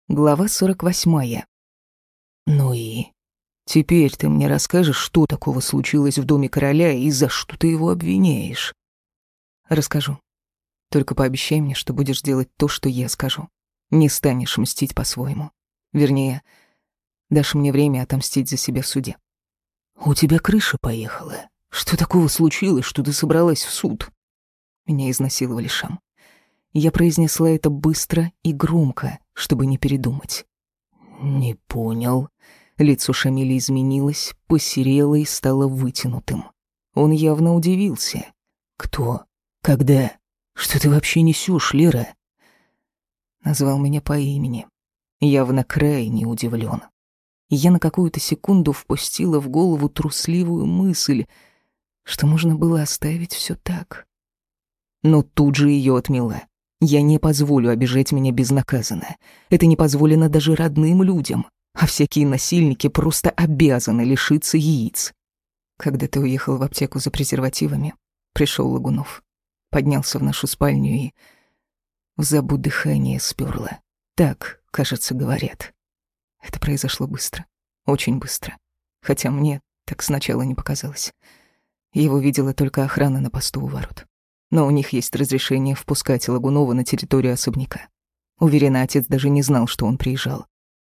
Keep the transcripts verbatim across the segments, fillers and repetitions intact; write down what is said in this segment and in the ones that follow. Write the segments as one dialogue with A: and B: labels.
A: Глава сорок восьмая. «Ну и? Теперь ты мне расскажешь, что такого случилось в доме короля и за что ты его обвиняешь?» «Расскажу. Только пообещай мне, что будешь делать то, что я скажу. Не станешь мстить по-своему. Вернее, дашь мне время отомстить за себя в суде». «У тебя крыша поехала. Что такого случилось, что ты собралась в суд?» Меня изнасиловали, Шам. Я произнесла это быстро и громко, чтобы не передумать. «Не понял». Лицо Шамиля изменилось, посерело и стало вытянутым. Он явно удивился. «Кто? Когда? Что ты вообще несешь, Лера?» Назвал меня по имени. Явно крайне удивлен. Я на какую-то секунду впустила в голову трусливую мысль, что можно было оставить все так. Но тут же ее отмела. Я не позволю обижать меня безнаказанно. Это не позволено даже родным людям, а всякие насильники просто обязаны лишиться яиц. Когда ты уехал в аптеку за презервативами, пришел Лагунов, поднялся в нашу спальню и в забу дыхание спёрло. Так, кажется, говорят. Это произошло быстро, очень быстро. Хотя мне так сначала не показалось. Его видела только охрана на посту у ворот. Но у них есть разрешение впускать Лагунова на территорию особняка. Уверена, отец даже не знал, что он приезжал.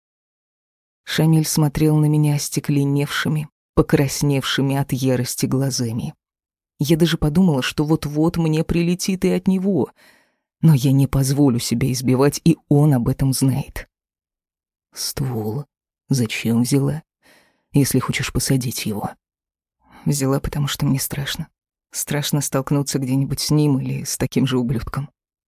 A: Шамиль смотрел на меня остекленевшими, покрасневшими от ярости глазами. Я даже подумала, что вот-вот мне прилетит и от него. Но я не позволю себя избивать, и он об этом знает. «Ствол? Зачем взяла? Если хочешь посадить его?» «Взяла, потому что мне страшно. Страшно столкнуться где-нибудь с ним или с таким же ублюдком».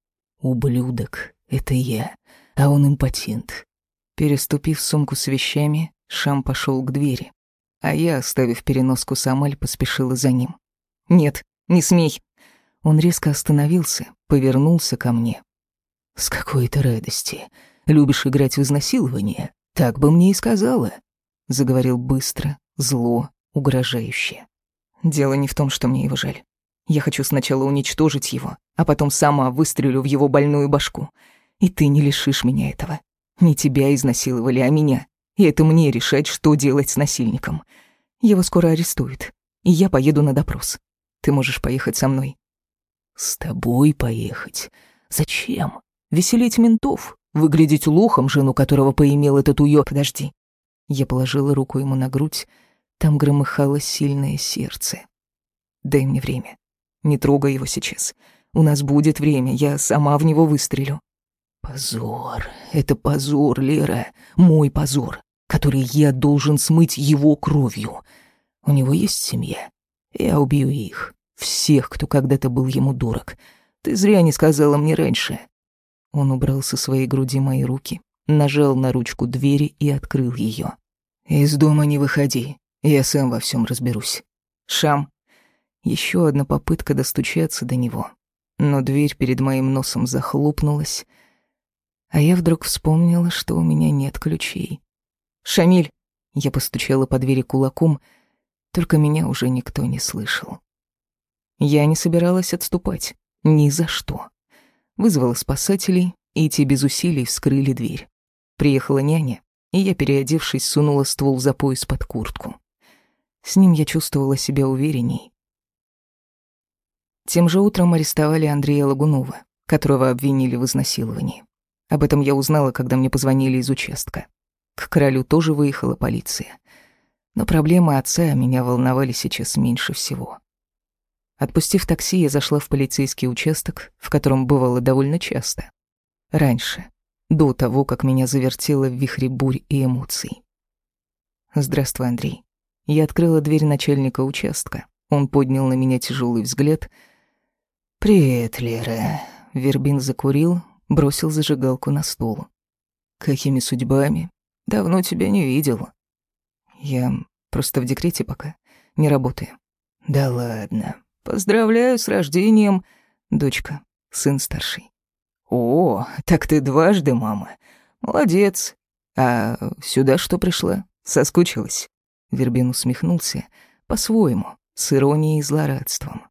B: «Ублюдок — это я, а он импотент».
A: Переступив сумку с вещами, Шам пошел к двери, а я, оставив переноску с Амаль, поспешила за ним. «Нет, не смей!» Он резко остановился, повернулся ко мне.
B: «С какой-то радости. Любишь играть в изнасилование? Так бы мне и сказала», — заговорил быстро, зло, угрожающе.
A: «Дело не в том, что мне его жаль. Я хочу сначала уничтожить его, а потом сама выстрелю в его больную башку. И ты не лишишь меня этого. Не тебя изнасиловали, а меня. И это мне решать, что делать с насильником. Его скоро арестуют, и я поеду на допрос. Ты можешь поехать со мной».
B: «С тобой поехать? Зачем? Веселить ментов? Выглядеть лохом, жену которого поимел этот уё...»
A: «Подожди». Я положила руку ему на грудь. Там громыхало сильное сердце. «Дай мне время. Не трогай его сейчас. У нас будет время, я сама в него выстрелю».
B: «Позор. Это позор, Лера. Мой позор, который я должен смыть его кровью. У него есть семья? Я убью их. Всех, кто когда-то был ему дорог. Ты зря не сказала мне раньше».
A: Он убрал со своей груди мои руки, нажал на ручку двери и открыл ее.
B: «Из дома не выходи. Я сам во всем разберусь».
A: «Шам». Еще одна попытка достучаться до него, но дверь перед моим носом захлопнулась, а я вдруг вспомнила, что у меня нет ключей. «Шамиль!» Я постучала по двери кулаком, только меня уже никто не слышал. Я не собиралась отступать. Ни за что. Вызвала спасателей, и те без усилий вскрыли дверь. Приехала няня, и я, переодевшись, сунула ствол за пояс под куртку. С ним я чувствовала себя уверенней. Тем же утром арестовали Андрея Лагунова, которого обвинили в изнасиловании. Об этом я узнала, когда мне позвонили из участка. К королю тоже выехала полиция. Но проблемы отца меня волновали сейчас меньше всего. Отпустив такси, я зашла в полицейский участок, в котором бывало довольно часто. Раньше, до того, как меня завертело в вихре бурь и эмоций. «Здравствуй, Андрей». Я открыла дверь начальника участка. Он поднял на меня тяжелый взгляд.
B: «Привет, Лера».
A: Вербин закурил, бросил зажигалку на стол.
B: «Какими судьбами? Давно тебя не видел».
A: «Я просто в декрете пока, не работаю».
B: «Да ладно. Поздравляю с рождением,
A: дочка, сын старший».
B: «О, так ты дважды мама. Молодец. А сюда что пришла? Соскучилась?»
A: Вербин усмехнулся по-своему, с иронией и злорадством.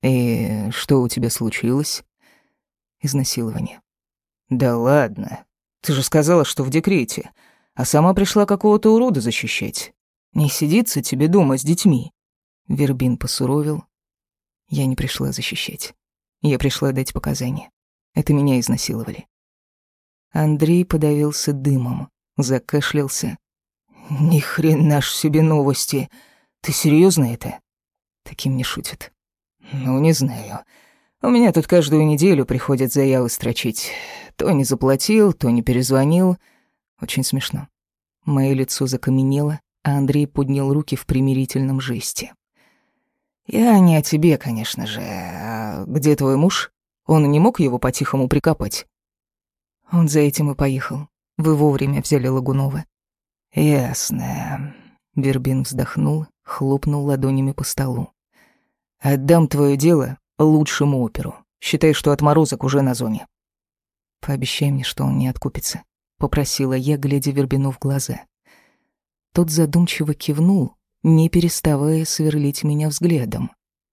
B: «И что у тебя случилось?»
A: «Изнасилование».
B: «Да ладно.
A: Ты же сказала, что в декрете, а сама пришла какого-то урода защищать. Не сидится тебе дома с детьми».
B: Вербин посуровил. Я не пришла защищать. Я пришла дать показания. Это меня изнасиловали. Андрей подавился дымом, закашлялся.
A: «Ни хрена ж себе новости. Ты серьёзно это?»
B: Таким не шутят.
A: «Ну, не знаю. У меня тут каждую неделю приходят заявы строчить. То не заплатил, то не перезвонил.
B: Очень смешно». Мое лицо закаменело, а Андрей поднял руки в примирительном жесте.
A: «Я не о тебе, конечно же. А где твой муж? Он не мог его по-тихому прикопать?»
B: Он за этим и поехал. Вы вовремя взяли Лагунова.
A: «Ясно».
B: Вербин вздохнул, хлопнул ладонями по столу.
A: «Отдам твое дело лучшему оперу. Считай, что отморозок уже на зоне».
B: «Пообещай мне, что он не откупится», — попросила я, глядя Вербину в глаза. Тот задумчиво кивнул, не переставая сверлить меня взглядом.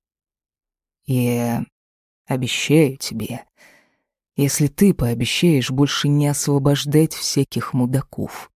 A: «Я обещаю тебе, если ты пообещаешь больше не освобождать всяких мудаков».